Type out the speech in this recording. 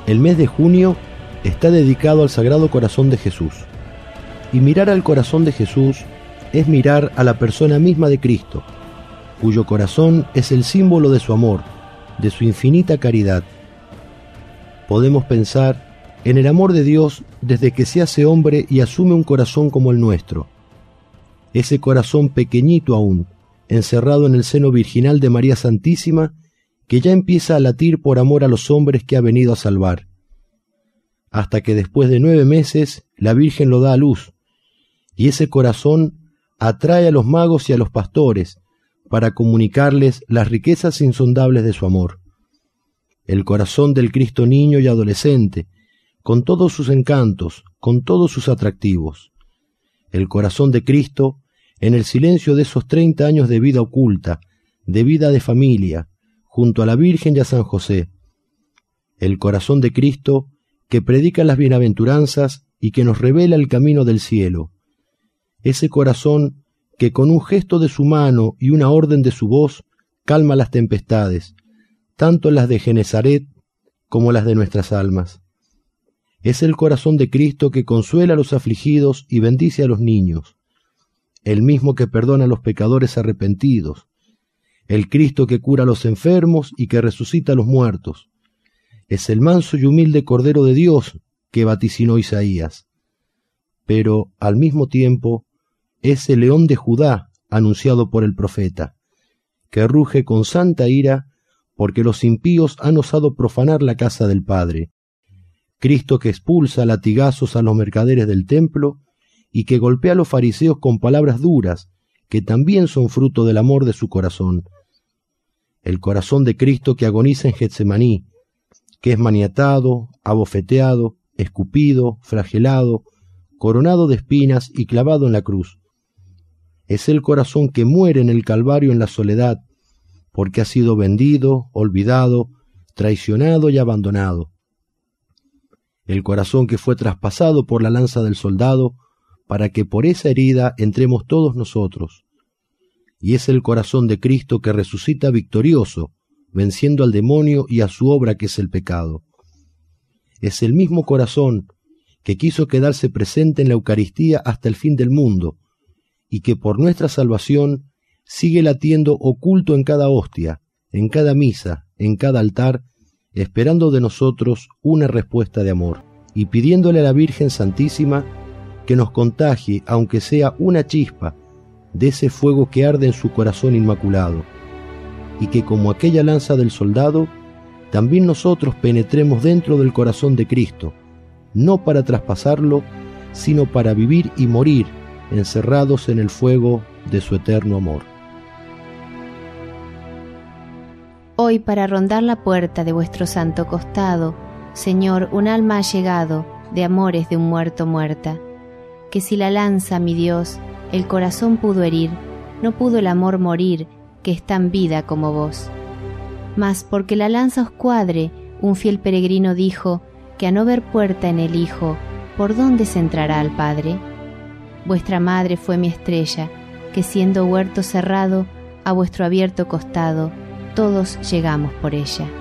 El mes de junio está dedicado al Sagrado Corazón de Jesús. Y mirar al corazón de Jesús es mirar a la persona misma de Cristo, cuyo corazón es el símbolo de su amor, de su infinita caridad. Podemos pensar en el amor de Dios desde que se hace hombre y asume un corazón como el nuestro. Ese corazón pequeñito aún, encerrado en el seno virginal de María Santísima, que ya empieza a latir por amor a los hombres que ha venido a salvar. Hasta que después de 9 meses la Virgen lo da a luz, y ese corazón atrae a los magos y a los pastores para comunicarles las riquezas insondables de su amor. El corazón del Cristo niño y adolescente, con todos sus encantos, con todos sus atractivos. El corazón de Cristo en el silencio de esos 30 años de vida oculta, de vida de familia, junto a la Virgen y a San José. El corazón de Cristo que predica las bienaventuranzas y que nos revela el camino del cielo. Ese corazón que con un gesto de su mano y una orden de su voz calma las tempestades, tanto las de Genezaret como las de nuestras almas. Es el corazón de Cristo que consuela a los afligidos y bendice a los niños, el mismo que perdona a los pecadores arrepentidos, el Cristo que cura a los enfermos y que resucita a los muertos. Es el manso y humilde Cordero de Dios que vaticinó Isaías. Pero, al mismo tiempo, es el León de Judá anunciado por el profeta, que ruge con santa ira porque los impíos han osado profanar la casa del Padre. Cristo que expulsa a latigazos a los mercaderes del templo y que golpea a los fariseos con palabras duras, que también son fruto del amor de su corazón. El corazón de Cristo que agoniza en Getsemaní, que es maniatado, abofeteado, escupido, flagelado, coronado de espinas y clavado en la cruz. Es el corazón que muere en el Calvario en la soledad, porque ha sido vendido, olvidado, traicionado y abandonado. El corazón que fue traspasado por la lanza del soldado, para que por esa herida entremos todos nosotros. Y es el corazón de Cristo que resucita victorioso, venciendo al demonio y a su obra que es el pecado. Es el mismo corazón que quiso quedarse presente en la Eucaristía hasta el fin del mundo, y que por nuestra salvación sigue latiendo oculto en cada hostia, en cada misa, en cada altar, esperando de nosotros una respuesta de amor, y pidiéndole a la Virgen Santísima que nos contagie, aunque sea una chispa, de ese fuego que arde en su corazón inmaculado, y que como aquella lanza del soldado, también nosotros penetremos dentro del corazón de Cristo, no para traspasarlo, sino para vivir y morir encerrados en el fuego de su eterno amor. Hoy, para rondar la puerta de vuestro santo costado, Señor, un alma ha llegado de amores de un muerto muerta, que si la lanza, mi Dios, el corazón pudo herir, no pudo el amor morir, que es tan vida como vos. Mas porque la lanza os cuadre, un fiel peregrino dijo, que a no ver puerta en el Hijo, ¿por dónde se entrará al Padre? Vuestra madre fue mi estrella, que siendo huerto cerrado, a vuestro abierto costado, todos llegamos por ella.